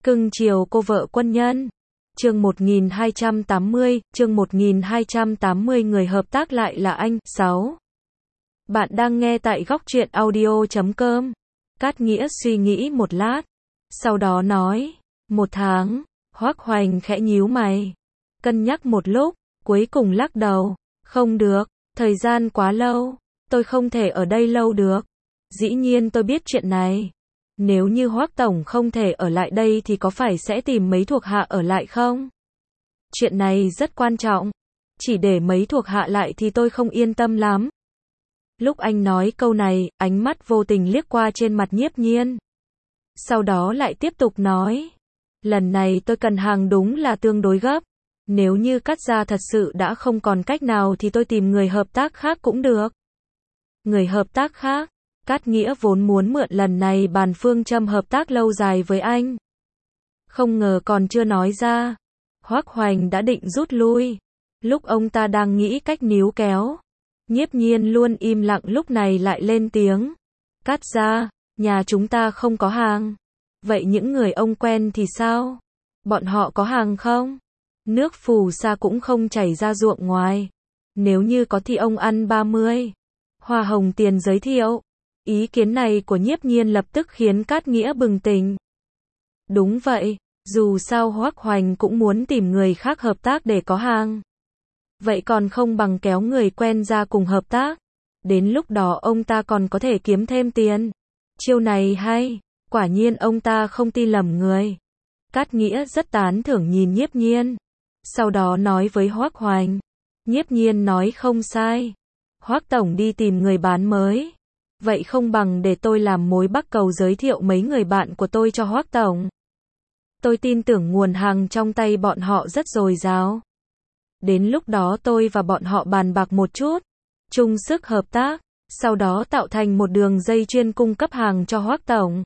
Cưng chiều cô vợ quân nhân. Chương 1280, người hợp tác lại là anh. 6. Bạn đang nghe tại góc truyện audio.com. Cát Nghĩa suy nghĩ một lát, sau đó nói, 1 tháng. Hoắc Hoành khẽ nhíu mày, cân nhắc một lúc, cuối cùng lắc đầu, không được, thời gian quá lâu, tôi không thể ở đây lâu được. Dĩ nhiên tôi biết chuyện này. Nếu như Hoắc tổng không thể ở lại đây thì có phải sẽ tìm mấy thuộc hạ ở lại không? Chuyện này rất quan trọng. Chỉ để mấy thuộc hạ lại thì tôi không yên tâm lắm. Lúc anh nói câu này, ánh mắt vô tình liếc qua trên mặt Nhiếp Nhiên. Sau đó lại tiếp tục nói, lần này tôi cần hàng đúng là tương đối gấp. Nếu như Cát gia thật sự đã không còn cách nào thì tôi tìm người hợp tác khác cũng được. Người hợp tác khác? Cát Nghĩa vốn muốn mượn lần này bàn phương châm hợp tác lâu dài với anh. Không ngờ còn chưa nói ra, Hoắc Hoành đã định rút lui. Lúc ông ta đang nghĩ cách níu kéo, Nhiếp Nhiên luôn im lặng lúc này lại lên tiếng. Cát gia, nhà chúng ta không có hàng. Vậy những người ông quen thì sao? Bọn họ có hàng không? Nước phù sa cũng không chảy ra ruộng ngoài. Nếu như có thì ông ăn 30 hoa hồng tiền giới thiệu. Ý kiến này của Nhiếp Nhiên lập tức khiến Cát Nghĩa bừng tỉnh. Đúng vậy, dù sao Hoắc Hoành cũng muốn tìm người khác hợp tác để có hàng. Vậy còn không bằng kéo người quen ra cùng hợp tác. Đến lúc đó ông ta còn có thể kiếm thêm tiền. Chiêu này hay, quả nhiên ông ta không tin lầm người. Cát Nghĩa rất tán thưởng nhìn Nhiếp Nhiên. Sau đó nói với Hoắc Hoành. Nhiếp Nhiên nói không sai. Hoắc tổng đi tìm người bán mới. Vậy không bằng để tôi làm mối bắc cầu giới thiệu mấy người bạn của tôi cho Hoắc tổng. Tôi tin tưởng nguồn hàng trong tay bọn họ rất dồi dào. Đến lúc đó tôi và bọn họ bàn bạc một chút, chung sức hợp tác, sau đó tạo thành một đường dây chuyên cung cấp hàng cho Hoắc tổng.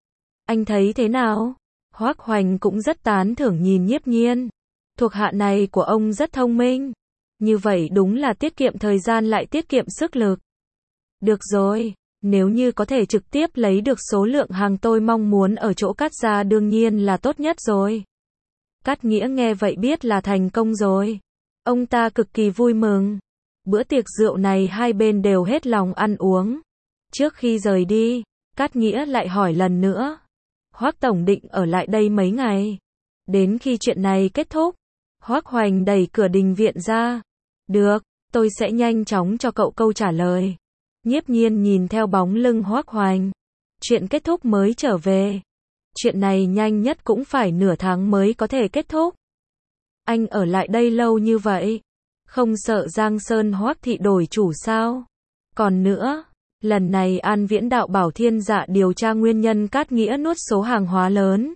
Anh thấy thế nào? Hoắc Hoành cũng rất tán thưởng nhìn Nhiếp Nhiên. Thuộc hạ này của ông rất thông minh. Như vậy đúng là tiết kiệm thời gian lại tiết kiệm sức lực. Được rồi, nếu như có thể trực tiếp lấy được số lượng hàng tôi mong muốn ở chỗ Cát gia đương nhiên là tốt nhất rồi. Cát Nghĩa nghe vậy biết là thành công rồi. Ông ta cực kỳ vui mừng. Bữa tiệc rượu này hai bên đều hết lòng ăn uống. Trước khi rời đi, Cát Nghĩa lại hỏi lần nữa. Hoắc tổng định ở lại đây mấy ngày? Đến khi chuyện này kết thúc, Hoắc Hoành đẩy cửa đình viện ra. Được, tôi sẽ nhanh chóng cho cậu câu trả lời. Nhiếp Nhiên nhìn theo bóng lưng Hoắc Hoành. Chuyện kết thúc mới trở về. Chuyện này nhanh nhất cũng phải nửa tháng mới có thể kết thúc. Anh ở lại đây lâu như vậy, không sợ Giang Sơn Hoắc thị đổi chủ sao? Còn nữa, lần này An Viễn Đạo bảo Thiên Dạ điều tra nguyên nhân Cát Nghĩa nuốt số hàng hóa lớn.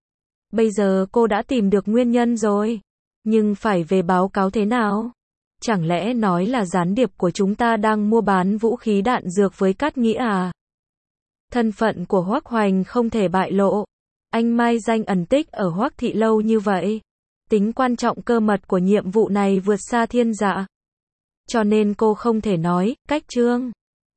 Bây giờ cô đã tìm được nguyên nhân rồi, nhưng phải về báo cáo thế nào? Chẳng lẽ nói là gián điệp của chúng ta đang mua bán vũ khí đạn dược với Cát Nghĩa à? Thân phận của Hoắc Hoành không thể bại lộ. Anh mai danh ẩn tích ở Hoắc thị lâu như vậy. Tính quan trọng cơ mật của nhiệm vụ này vượt xa Thiên Dạ. Cho nên cô không thể nói, cách trương.